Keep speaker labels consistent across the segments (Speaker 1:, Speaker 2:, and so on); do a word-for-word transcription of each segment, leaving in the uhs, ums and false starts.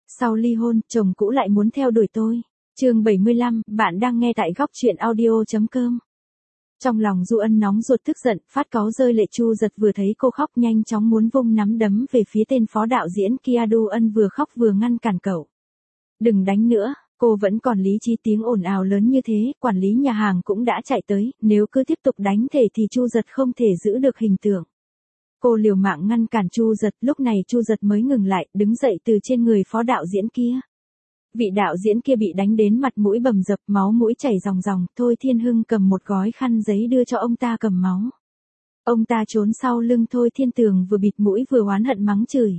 Speaker 1: Sau ly hôn, chồng cũ lại muốn theo đuổi tôi. Chương bảy mươi lăm, bạn đang nghe tại góc truyện audio chấm com. Trong lòng Du Ân nóng ruột tức giận, phát cáu rơi lệ. Chu Giật vừa thấy cô khóc nhanh chóng muốn vung nắm đấm về phía tên phó đạo diễn kia. Du Ân vừa khóc vừa ngăn cản cậu. Đừng đánh nữa, cô vẫn còn lý trí. Tiếng ồn ào lớn như thế, quản lý nhà hàng cũng đã chạy tới, nếu cứ tiếp tục đánh thể thì Chu Giật không thể giữ được hình tượng. Cô liều mạng ngăn cản Chu Giật, lúc này Chu Giật mới ngừng lại, đứng dậy từ trên người phó đạo diễn kia. Vị đạo diễn kia bị đánh đến mặt mũi bầm dập, máu mũi chảy ròng ròng. Thôi Thiên Hưng cầm một gói khăn giấy đưa cho ông ta cầm máu. Ông ta trốn sau lưng Thôi Thiên Tường, vừa bịt mũi vừa oán hận mắng chửi.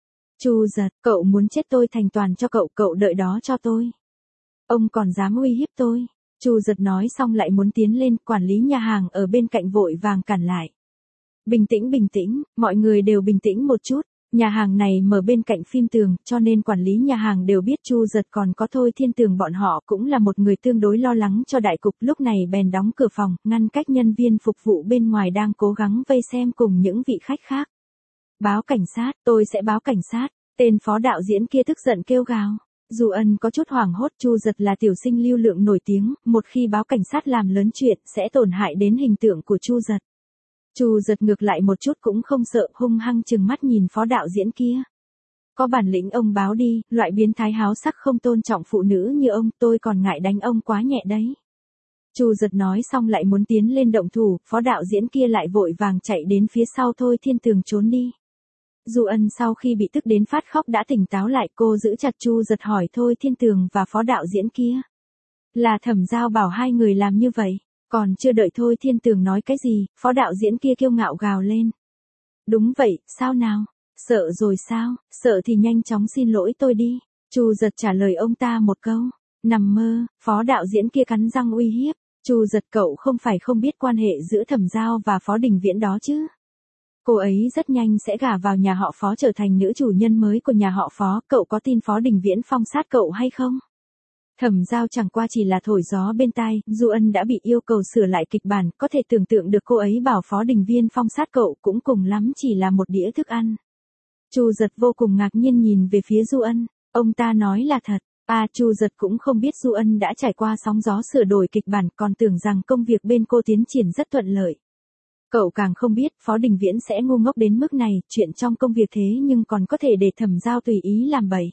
Speaker 1: Chu Giật, cậu muốn chết tôi thành toàn cho cậu, cậu đợi đó cho tôi. Ông còn dám uy hiếp tôi. Chu Giật nói xong lại muốn tiến lên, quản lý nhà hàng ở bên cạnh vội vàng cản lại. Bình tĩnh bình tĩnh, mọi người đều bình tĩnh một chút. Nhà hàng này mở bên cạnh phim tường, cho nên quản lý nhà hàng đều biết Chu Giật còn có Thôi Thiên Tường, bọn họ cũng là một người tương đối lo lắng cho đại cục. Lúc này bèn đóng cửa phòng, ngăn cách nhân viên phục vụ bên ngoài đang cố gắng vây xem cùng những vị khách khác. Báo cảnh sát, tôi sẽ báo cảnh sát. Tên phó đạo diễn kia tức giận kêu gào. Du Ân có chút hoảng hốt. Chu Giật là tiểu sinh lưu lượng nổi tiếng, một khi báo cảnh sát làm lớn chuyện sẽ tổn hại đến hình tượng của Chu Giật. Chu Giật ngược lại một chút cũng không sợ, hung hăng trừng mắt nhìn phó đạo diễn kia. Có bản lĩnh ông báo đi, loại biến thái háo sắc không tôn trọng phụ nữ như ông, tôi còn ngại đánh ông quá nhẹ đấy. Chu Giật nói xong lại muốn tiến lên động thủ, phó đạo diễn kia lại vội vàng chạy đến phía sau Thôi Thiên Tường trốn đi. Du Ân sau khi bị tức đến phát khóc đã tỉnh táo lại, cô giữ chặt Chu Giật hỏi Thôi Thiên Tường và phó đạo diễn kia. Là Thẩm Giao bảo hai người làm như vậy. Còn chưa đợi Thôi Thiên Tường nói cái gì, phó đạo diễn kia kiêu ngạo gào lên. Đúng vậy, sao nào? Sợ rồi sao? Sợ thì nhanh chóng xin lỗi tôi đi. Chu Giật trả lời ông ta một câu. Nằm mơ, phó đạo diễn kia cắn răng uy hiếp. Chu Giật, cậu không phải không biết quan hệ giữa Thẩm Giao và Phó Đình Viễn đó chứ? Cô ấy rất nhanh sẽ gả vào nhà họ Phó, trở thành nữ chủ nhân mới của nhà họ Phó. Cậu có tin Phó Đình Viễn phong sát cậu hay không? Thẩm Giao chẳng qua chỉ là thổi gió bên tai. Du Ân đã bị yêu cầu sửa lại kịch bản, có thể tưởng tượng được cô ấy bảo Phó Đình Viễn phong sát cậu cũng cùng lắm chỉ là một đĩa thức ăn. Chu Giật vô cùng ngạc nhiên nhìn về phía Du Ân, ông ta nói là thật. À, Chu Giật cũng không biết Du Ân đã trải qua sóng gió sửa đổi kịch bản, còn tưởng rằng công việc bên cô tiến triển rất thuận lợi. Cậu càng không biết Phó Đình Viễn sẽ ngu ngốc đến mức này, chuyện trong công việc thế nhưng còn có thể để Thẩm Giao tùy ý làm bậy.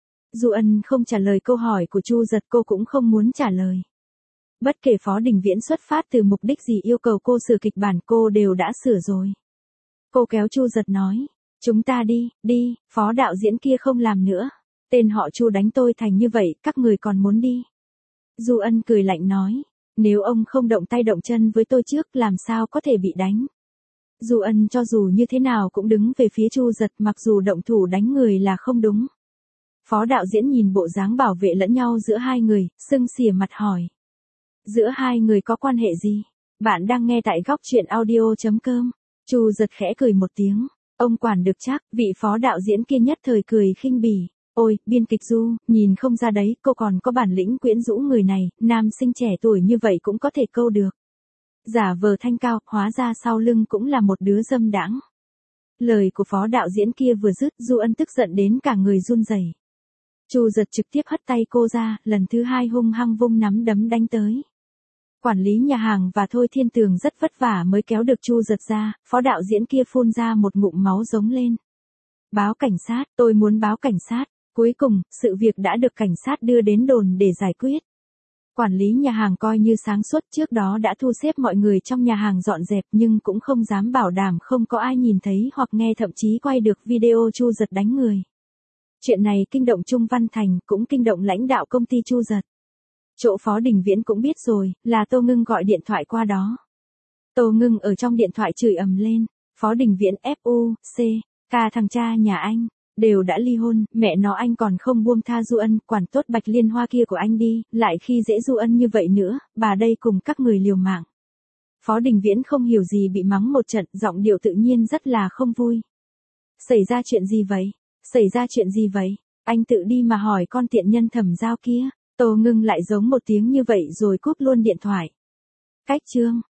Speaker 1: Du Ân không trả lời câu hỏi của Chu Giật, cô cũng không muốn trả lời. Bất kể Phó Đình Viễn xuất phát từ mục đích gì yêu cầu cô sửa kịch bản, cô đều đã sửa rồi. Cô kéo Chu Giật nói, chúng ta đi, đi, phó đạo diễn kia không làm nữa. Tên họ Chu đánh tôi thành như vậy, các người còn muốn đi. Du Ân cười lạnh nói, nếu ông không động tay động chân với tôi trước làm sao có thể bị đánh. Du Ân cho dù như thế nào cũng đứng về phía Chu Giật, mặc dù động thủ đánh người là không đúng. Phó đạo diễn nhìn bộ dáng bảo vệ lẫn nhau giữa hai người, sưng xỉa mặt hỏi. Giữa hai người có quan hệ gì? Bạn đang nghe tại góc truyện audio chấm com. Chu Giật khẽ cười một tiếng. Ông quản được chắc, vị phó đạo diễn kia nhất thời cười khinh bỉ. Ôi, biên kịch Du, nhìn không ra đấy, cô còn có bản lĩnh quyến rũ người này, nam sinh trẻ tuổi như vậy cũng có thể câu được. Giả vờ thanh cao, hóa ra sau lưng cũng là một đứa dâm đãng. Lời của phó đạo diễn kia vừa dứt, Du Ân tức giận đến cả người run rẩy. Chu Giật trực tiếp hất tay cô ra, lần thứ hai hung hăng vung nắm đấm đánh tới. Quản lý nhà hàng và Thôi Thiên Tường rất vất vả mới kéo được Chu Giật ra, phó đạo diễn kia phun ra một ngụm máu giống lên. Báo cảnh sát, tôi muốn báo cảnh sát. Cuối cùng, sự việc đã được cảnh sát đưa đến đồn để giải quyết. Quản lý nhà hàng coi như sáng suốt, trước đó đã thu xếp mọi người trong nhà hàng dọn dẹp nhưng cũng không dám bảo đảm không có ai nhìn thấy hoặc nghe, thậm chí quay được video Chu Giật đánh người. Chuyện này kinh động Trung Văn Thành, cũng kinh động lãnh đạo công ty Chu Giật. Chỗ Phó Đình Viễn cũng biết rồi, là Tô Ngưng gọi điện thoại qua đó. Tô Ngưng ở trong điện thoại chửi ầm lên, Phó Đình Viễn ép u xê, ca thằng cha nhà anh, đều đã ly hôn, mẹ nó anh còn không buông tha Du Ân, quản tốt Bạch Liên Hoa kia của anh đi, lại khi dễ Du Ân như vậy nữa, bà đây cùng các người liều mạng. Phó Đình Viễn không hiểu gì bị mắng một trận, giọng điệu tự nhiên rất là không vui. Xảy ra chuyện gì vậy? Xảy ra chuyện gì vậy? Anh tự đi mà hỏi con tiện nhân Thẩm Giao kia. Tô Ngưng lại giống một tiếng như vậy rồi cúp luôn điện thoại. Cách chương